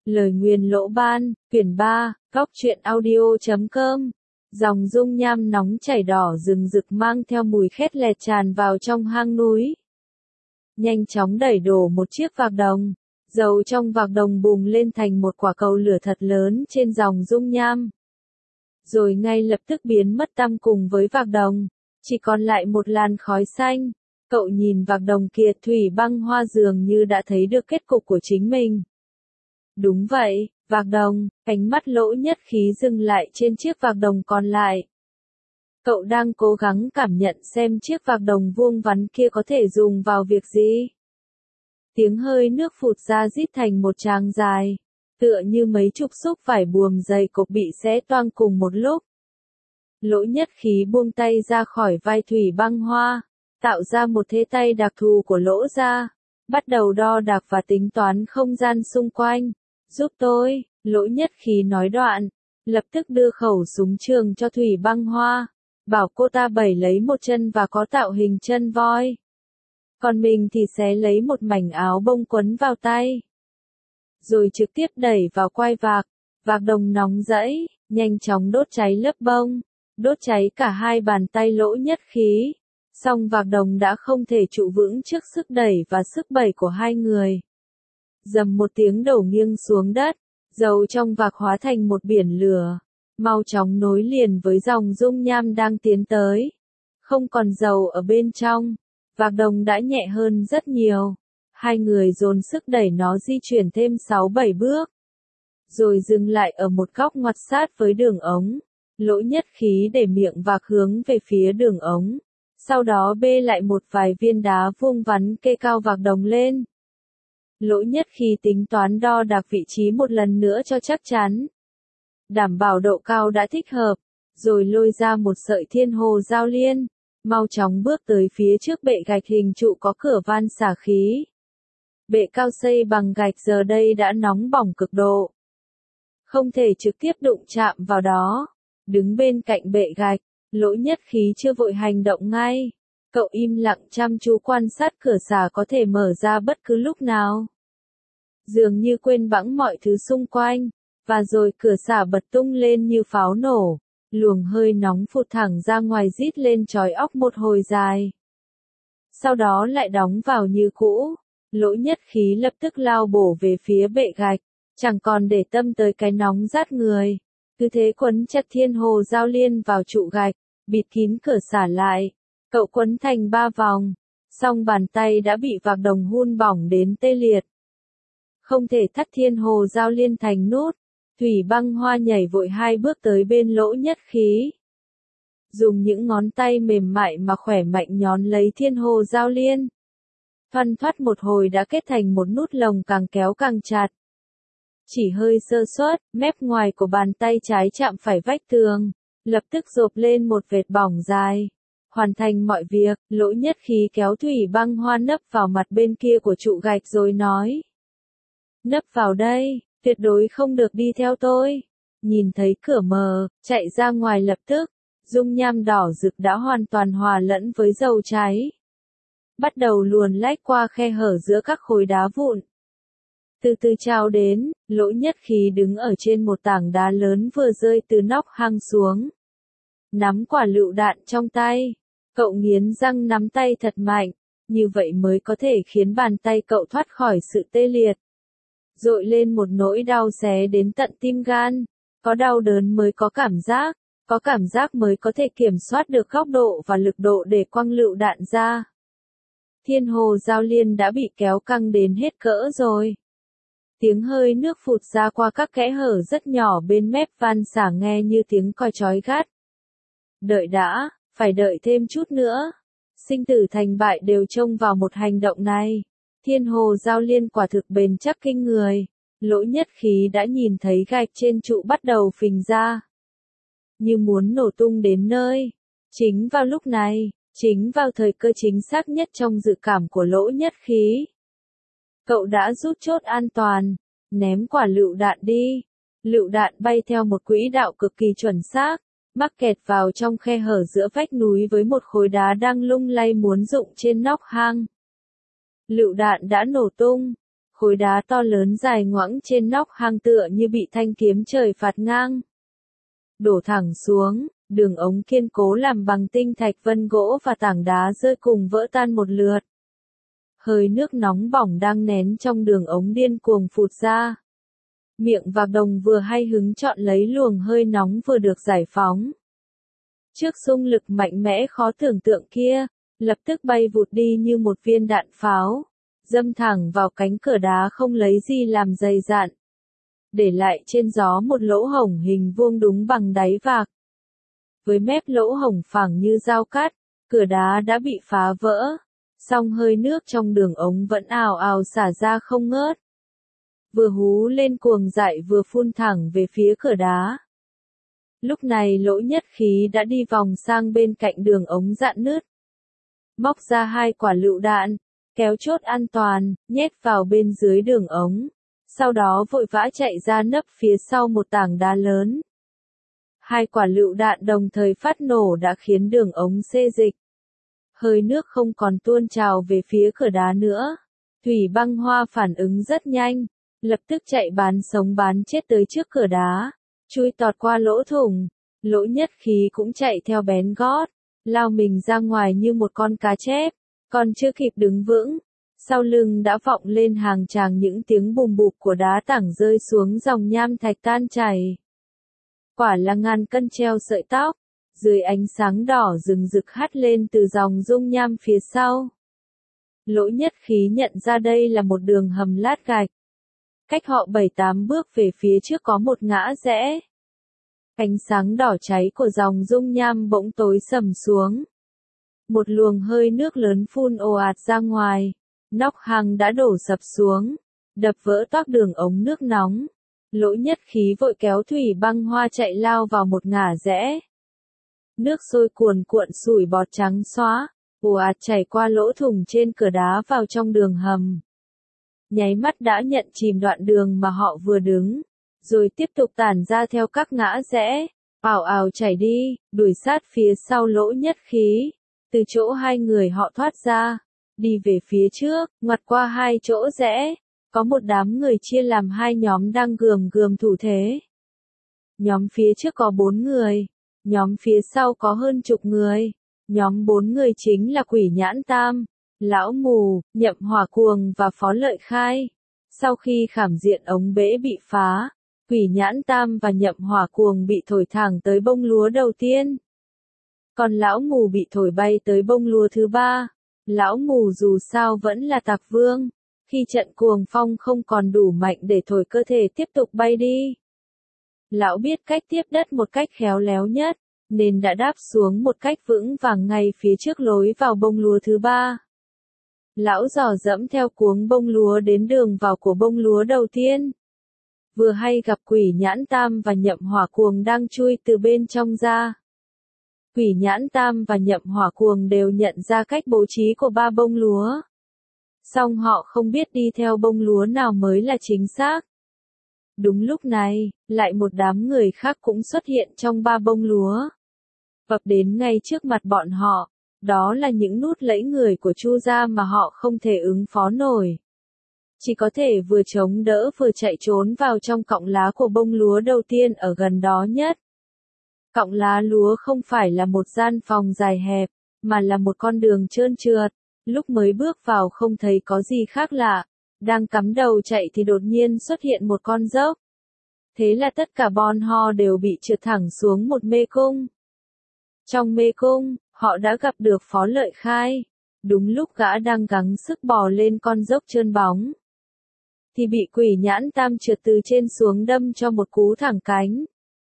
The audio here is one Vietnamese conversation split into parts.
Lời nguyền lỗ ban, quyển 3, góc truyện audio.com. Dòng dung nham nóng chảy đỏ rừng rực mang theo mùi khét lẹt tràn vào trong hang núi. Nhanh chóng đẩy đổ một chiếc vạc đồng. Dầu trong vạc đồng bùng lên thành một quả cầu lửa thật lớn trên dòng dung nham. Rồi ngay lập tức biến mất tăm cùng với vạc đồng. Chỉ còn lại một làn khói xanh. Cậu nhìn vạc đồng kia, Thủy Băng Hoa dường như đã thấy được kết cục của chính mình. Đúng vậy, vạc đồng, ánh mắt Lỗ Nhất Khí dừng lại trên chiếc vạc đồng còn lại. Cậu đang cố gắng cảm nhận xem chiếc vạc đồng vuông vắn kia có thể dùng vào việc gì. Tiếng hơi nước phụt ra rít thành một tràng dài, tựa như mấy chục xúc vải buồm dày cộc bị xé toang cùng một lúc. Lỗ Nhất Khí buông tay ra khỏi vai Thủy Băng Hoa, tạo ra một thế tay đặc thù của lỗ ra, bắt đầu đo đạc và tính toán không gian xung quanh. Giúp tôi, Lỗ Nhất Khí nói đoạn, lập tức đưa khẩu súng trường cho Thủy Băng Hoa, bảo cô ta bẩy lấy một chân và có tạo hình chân voi. Còn mình thì xé lấy một mảnh áo bông quấn vào tay. Rồi trực tiếp đẩy vào quai vạc, vạc đồng nóng rẫy, nhanh chóng đốt cháy lớp bông, đốt cháy cả hai bàn tay Lỗ Nhất Khí. Song vạc đồng đã không thể trụ vững trước sức đẩy và sức bẩy của hai người. Dầm một tiếng đổ nghiêng xuống đất, dầu trong vạc hóa thành một biển lửa, mau chóng nối liền với dòng dung nham đang tiến tới. Không còn dầu ở bên trong, vạc đồng đã nhẹ hơn rất nhiều. Hai người dồn sức đẩy nó di chuyển thêm 6-7 bước, rồi dừng lại ở một góc ngoặt sát với đường ống. Lỗ Nhất Khí để miệng vạc hướng về phía đường ống, sau đó bê lại một vài viên đá vuông vắn kê cao vạc đồng lên. Lỗ Nhất Khí tính toán đo đạc vị trí một lần nữa cho chắc chắn, đảm bảo độ cao đã thích hợp, rồi lôi ra một sợi thiên hồ giao liên, mau chóng bước tới phía trước bệ gạch hình trụ có cửa van xả khí. Bệ cao xây bằng gạch giờ đây đã nóng bỏng cực độ, không thể trực tiếp đụng chạm vào đó. Đứng bên cạnh bệ gạch, Lỗ Nhất Khí chưa vội hành động ngay. Cậu im lặng chăm chú quan sát cửa xả có thể mở ra bất cứ lúc nào. Dường như quên bẵng mọi thứ xung quanh, và rồi cửa xả bật tung lên như pháo nổ, luồng hơi nóng phụt thẳng ra ngoài rít lên chói óc một hồi dài. Sau đó lại đóng vào như cũ. Lỗ Nhất Khí lập tức lao bổ về phía bệ gạch, chẳng còn để tâm tới cái nóng rát người. Cứ thế quấn chặt thiên hồ giao liên vào trụ gạch, bịt kín cửa xả lại. Cậu quấn thành 3 vòng, song bàn tay đã bị vạc đồng hun bỏng đến tê liệt. Không thể thắt thiên hồ giao liên thành nút, Thủy Băng Hoa nhảy vội 2 bước tới bên Lỗ Nhất Khí. Dùng những ngón tay mềm mại mà khỏe mạnh nhón lấy thiên hồ giao liên. Thoăn thoắt một hồi đã kết thành một nút lồng càng kéo càng chặt. Chỉ hơi sơ suất, mép ngoài của bàn tay trái chạm phải vách tường, lập tức rộp lên một vệt bỏng dài. Hoàn thành mọi việc, Lỗ Nhất Khí kéo Thủy Băng Hoa nấp vào mặt bên kia của trụ gạch rồi nói. Nấp vào đây, tuyệt đối không được đi theo tôi. Nhìn thấy cửa mờ, chạy ra ngoài lập tức, dung nham đỏ rực đã hoàn toàn hòa lẫn với dầu cháy. Bắt đầu luồn lách qua khe hở giữa các khối đá vụn. Từ từ trao đến, Lỗ Nhất Khí đứng ở trên một tảng đá lớn vừa rơi từ nóc hang xuống. Nắm quả lựu đạn trong tay, cậu nghiến răng nắm tay thật mạnh, như vậy mới có thể khiến bàn tay cậu thoát khỏi sự tê liệt. Dội lên một nỗi đau xé đến tận tim gan, có đau đớn mới có cảm giác mới có thể kiểm soát được góc độ và lực độ để quăng lựu đạn ra. Thiên hồ giao liên đã bị kéo căng đến hết cỡ rồi. Tiếng hơi nước phụt ra qua các kẽ hở rất nhỏ bên mép van xả nghe như tiếng còi chói gắt. Đợi đã, phải đợi thêm chút nữa. Sinh tử thành bại đều trông vào một hành động này. Thiên hồ giao liên quả thực bền chắc kinh người. Lỗ Nhất Khí đã nhìn thấy gạch trên trụ bắt đầu phình ra, như muốn nổ tung đến nơi. Chính vào lúc này, chính vào thời cơ chính xác nhất trong dự cảm của Lỗ Nhất Khí, cậu đã rút chốt an toàn, ném quả lựu đạn đi. Lựu đạn bay theo một quỹ đạo cực kỳ chuẩn xác, mắc kẹt vào trong khe hở giữa vách núi với một khối đá đang lung lay muốn rụng trên nóc hang. Lựu đạn đã nổ tung, Khối đá to lớn dài ngoẵng trên nóc hang tựa như bị thanh kiếm trời phạt ngang. Đổ thẳng xuống, đường ống kiên cố làm bằng tinh thạch vân gỗ và tảng đá rơi cùng vỡ tan một lượt. Hơi nước nóng bỏng đang nén trong đường ống điên cuồng phụt ra. Miệng vạc đồng vừa hay hứng chọn lấy luồng hơi nóng vừa được giải phóng. Trước xung lực mạnh mẽ khó tưởng tượng kia, lập tức bay vụt đi như một viên đạn pháo, dâm thẳng vào cánh cửa đá không lấy gì làm dày dạn, để lại trên gió một lỗ hổng hình vuông đúng bằng đáy vạc. Với mép lỗ hổng phẳng như dao cắt, cửa đá đã bị phá vỡ, song hơi nước trong đường ống vẫn ào ào xả ra không ngớt. Vừa hú lên cuồng dại vừa phun thẳng về phía cửa đá. Lúc này Lỗ Nhất Khí đã đi vòng sang bên cạnh đường ống rạn nứt. Móc ra 2 quả lựu đạn, kéo chốt an toàn, nhét vào bên dưới đường ống. Sau đó vội vã chạy ra nấp phía sau một tảng đá lớn. 2 quả lựu đạn đồng thời phát nổ đã khiến đường ống xê dịch. Hơi nước không còn tuôn trào về phía cửa đá nữa. Thủy Băng Hoa phản ứng rất nhanh, lập tức chạy bán sống bán chết tới trước cửa đá, chui tọt qua lỗ thủng. Lỗ Nhất Khí cũng chạy theo bén gót, lao mình ra ngoài như một con cá chép, còn chưa kịp đứng vững, sau lưng đã vọng lên hàng tràng những tiếng bùm bụp của đá tảng rơi xuống dòng nham thạch tan chảy. Quả là ngàn cân treo sợi tóc, dưới ánh sáng đỏ rừng rực hắt lên từ dòng dung nham phía sau. Lỗ Nhất Khí nhận ra đây là một đường hầm lát gạch. Cách họ 7-8 bước về phía trước có một ngã rẽ. Ánh sáng đỏ cháy của dòng dung nham bỗng tối sầm xuống. Một luồng hơi nước lớn phun ồ ạt ra ngoài. Nóc hang đã đổ sập xuống, đập vỡ toác đường ống nước nóng. Lỗ Nhất Khí vội kéo Thủy Băng Hoa chạy lao vào một ngả rẽ. Nước sôi cuồn cuộn sủi bọt trắng xóa, ồ ạt chảy qua lỗ thủng trên cửa đá vào trong đường hầm. Nháy mắt đã nhận chìm đoạn đường mà họ vừa đứng, rồi tiếp tục tản ra theo các ngã rẽ, ào ào chảy đi, đuổi sát phía sau Lỗ Nhất Khí. Từ chỗ 2 người họ thoát ra, đi về phía trước, ngoặt qua 2 chỗ rẽ, có một đám người chia làm 2 nhóm đang gườm gườm thủ thế. Nhóm phía trước có 4 người, nhóm phía sau có hơn chục người. Nhóm 4 người chính là Quỷ Nhãn Tam, Lão Mù, Nhậm Hỏa Cuồng và Phó Lợi Khai. Sau khi khảm diện ống bể bị phá, Quỷ Nhãn Tam và Nhậm Hỏa Cuồng bị thổi thẳng tới bông lúa đầu tiên. Còn Lão Mù bị thổi bay tới bông lúa thứ 3. Lão Mù dù sao vẫn là Tạc Vương. Khi trận cuồng phong không còn đủ mạnh để thổi cơ thể tiếp tục bay đi. Lão biết cách tiếp đất một cách khéo léo nhất, nên đã đáp xuống một cách vững vàng ngay phía trước lối vào bông lúa thứ 3. Lão dò dẫm theo cuống bông lúa đến đường vào của bông lúa đầu tiên. Vừa hay gặp Quỷ Nhãn Tam và Nhậm Hỏa Cuồng đang chui từ bên trong ra. Quỷ Nhãn Tam và Nhậm Hỏa Cuồng đều nhận ra cách bố trí của 3 bông lúa. Song họ không biết đi theo bông lúa nào mới là chính xác. Đúng lúc này, lại một đám người khác cũng xuất hiện trong 3 bông lúa. Vập đến ngay trước mặt bọn họ, đó là những nút lẫy người của Chu gia mà họ không thể ứng phó nổi. Chỉ có thể vừa chống đỡ vừa chạy trốn vào trong cọng lá của bông lúa đầu tiên ở gần đó nhất. Cọng lá lúa không phải là một gian phòng dài hẹp, mà là một con đường trơn trượt. Lúc mới bước vào không thấy có gì khác lạ, đang cắm đầu chạy thì đột nhiên xuất hiện một con dốc. Thế là tất cả bọn họ đều bị trượt thẳng xuống một mê cung. Trong mê cung, họ đã gặp được Phó Lợi Khai. Đúng lúc gã đang gắng sức bò lên con dốc trơn bóng, thì bị Quỷ Nhãn Tam trượt từ trên xuống đâm cho một cú thẳng cánh.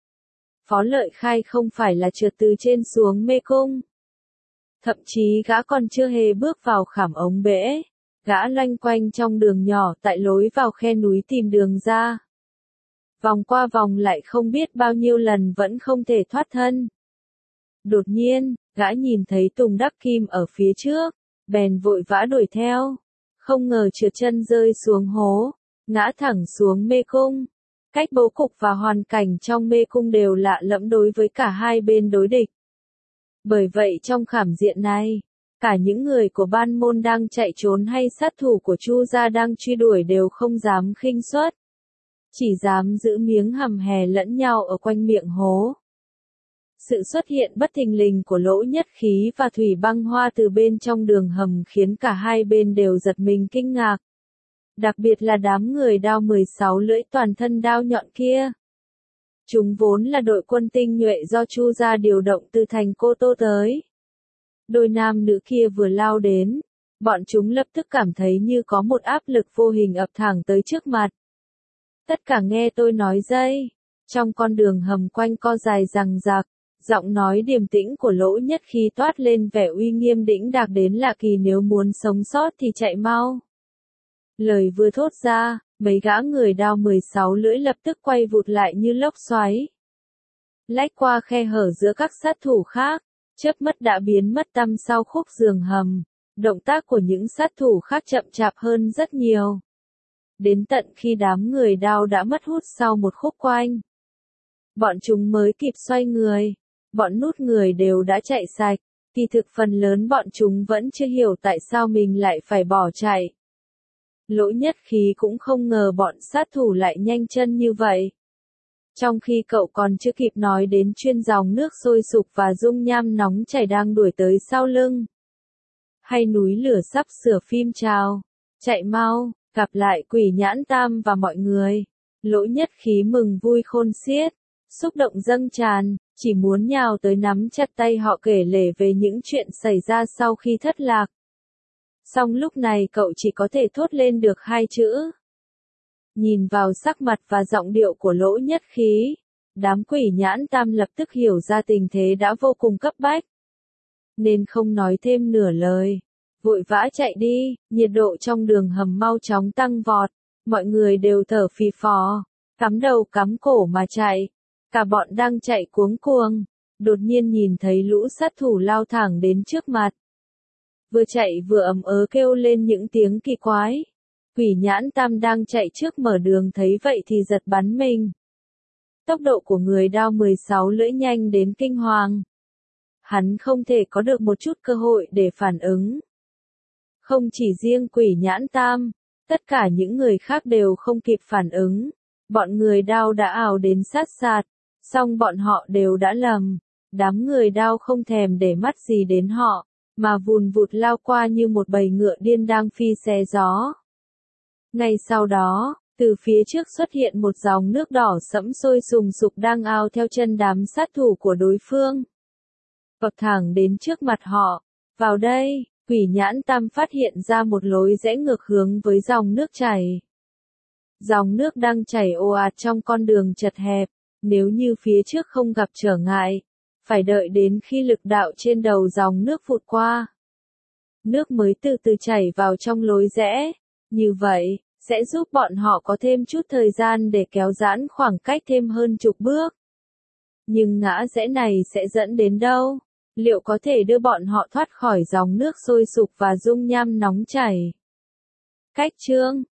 Phó Lợi Khai không phải là trượt từ trên xuống mê cung. Thậm chí gã còn chưa hề bước vào khảm ống bể. Gã loanh quanh trong đường nhỏ tại lối vào khe núi tìm đường ra. Vòng qua vòng lại không biết bao nhiêu lần vẫn không thể thoát thân. Đột nhiên, gã nhìn thấy Tùng Đắc Kim ở phía trước, bèn vội vã đuổi theo. Không ngờ trượt chân rơi xuống hố, ngã thẳng xuống mê cung. Cách bố cục và hoàn cảnh trong mê cung đều lạ lẫm đối với cả hai bên đối địch. Bởi vậy trong khảm diện này, Cả những người của ban môn đang chạy trốn hay sát thủ của Chu gia đang truy đuổi đều không dám khinh suất. Chỉ dám giữ miếng hầm hè lẫn nhau ở quanh miệng hố. Sự xuất hiện bất thình lình của Lỗ Nhất Khí và Thủy Băng Hoa từ bên trong đường hầm khiến cả hai bên đều giật mình kinh ngạc. Đặc biệt là đám người đao 16 lưỡi toàn thân đao nhọn kia. Chúng vốn là đội quân tinh nhuệ do Chu gia điều động từ thành Cô Tô tới. Đôi nam nữ kia vừa lao đến, bọn chúng lập tức cảm thấy như có một áp lực vô hình ập thẳng tới trước mặt. Tất cả nghe tôi nói dây. Trong con đường hầm quanh co dài rằng rạc, giọng nói điềm tĩnh của Lỗ Nhất Khí toát lên vẻ uy nghiêm đĩnh đạc đến lạ kỳ, nếu muốn sống sót thì chạy mau. Lời vừa thốt ra, mấy gã người đao 16 lưỡi lập tức quay vụt lại như lốc xoáy. Lách qua khe hở giữa các sát thủ khác, chớp mắt đã biến mất tăm sau khúc giường hầm. Động tác của những sát thủ khác chậm chạp hơn rất nhiều. Đến tận khi đám người đao đã mất hút sau một khúc quanh, bọn chúng mới kịp xoay người. Bọn nút người đều đã chạy sạch, kỳ thực phần lớn bọn chúng vẫn chưa hiểu tại sao mình lại phải bỏ chạy. Lỗ Nhất Khí cũng không ngờ bọn sát thủ lại nhanh chân như vậy. Trong khi cậu còn chưa kịp nói đến chuyên dòng nước sôi sục và dung nham nóng chảy đang đuổi tới sau lưng. Hay núi lửa sắp sửa phim trào, chạy mau, gặp lại Quỷ Nhãn Tam và mọi người. Lỗ Nhất Khí mừng vui khôn xiết, xúc động dâng tràn, chỉ muốn nhào tới nắm chặt tay họ kể lể về những chuyện xảy ra sau khi thất lạc. Song lúc này cậu chỉ có thể thốt lên được hai chữ. Nhìn vào sắc mặt và giọng điệu của Lỗ Nhất Khí, đám Quỷ Nhãn Tam lập tức hiểu ra tình thế đã vô cùng cấp bách. Nên không nói thêm nửa lời, vội vã chạy đi. Nhiệt độ trong đường hầm mau chóng tăng vọt, mọi người đều thở phì phò, cắm đầu cắm cổ mà chạy. Cả bọn đang chạy cuống cuồng, đột nhiên nhìn thấy lũ sát thủ lao thẳng đến trước mặt. Vừa chạy vừa ầm ớ kêu lên những tiếng kỳ quái. Quỷ Nhãn Tam đang chạy trước mở đường thấy vậy thì giật bắn mình. Tốc độ của người đao 16 lưỡi nhanh đến kinh hoàng. Hắn không thể có được một chút cơ hội để phản ứng. Không chỉ riêng Quỷ Nhãn Tam, tất cả những người khác đều không kịp phản ứng. Bọn người đao đã ào đến sát sạt, song bọn họ đều đã lầm. Đám người đao không thèm để mắt gì đến họ, mà vùn vụt lao qua như một bầy ngựa điên đang phi xé gió. Ngay sau đó, từ phía trước xuất hiện một dòng nước đỏ sẫm sôi sùng sục đang ao theo chân đám sát thủ của đối phương. Vọt thẳng đến trước mặt họ. Vào đây, Quỷ Nhãn Tam phát hiện ra một lối rẽ ngược hướng với dòng nước chảy. Dòng nước đang chảy ồ ạt trong con đường chật hẹp, nếu như phía trước không gặp trở ngại, phải đợi đến khi lực đạo trên đầu dòng nước vụt qua. Nước mới từ từ chảy vào trong lối rẽ, như vậy, sẽ giúp bọn họ có thêm chút thời gian để kéo giãn khoảng cách thêm hơn chục bước. Nhưng ngã rẽ này sẽ dẫn đến đâu? Liệu có thể đưa bọn họ thoát khỏi dòng nước sôi sục và dung nham nóng chảy? Cách chương